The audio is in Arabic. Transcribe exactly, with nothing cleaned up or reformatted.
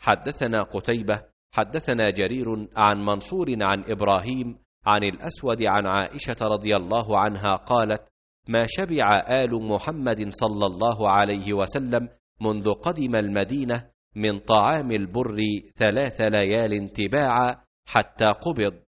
حدثنا قتيبة حدثنا جرير عن منصور عن إبراهيم عن الأسود عن عائشة رضي الله عنها قالت: ما شبع آل محمد صلى الله عليه وسلم منذ قدم المدينة من طعام البر ثلاث ليال تباعا حتى قبض،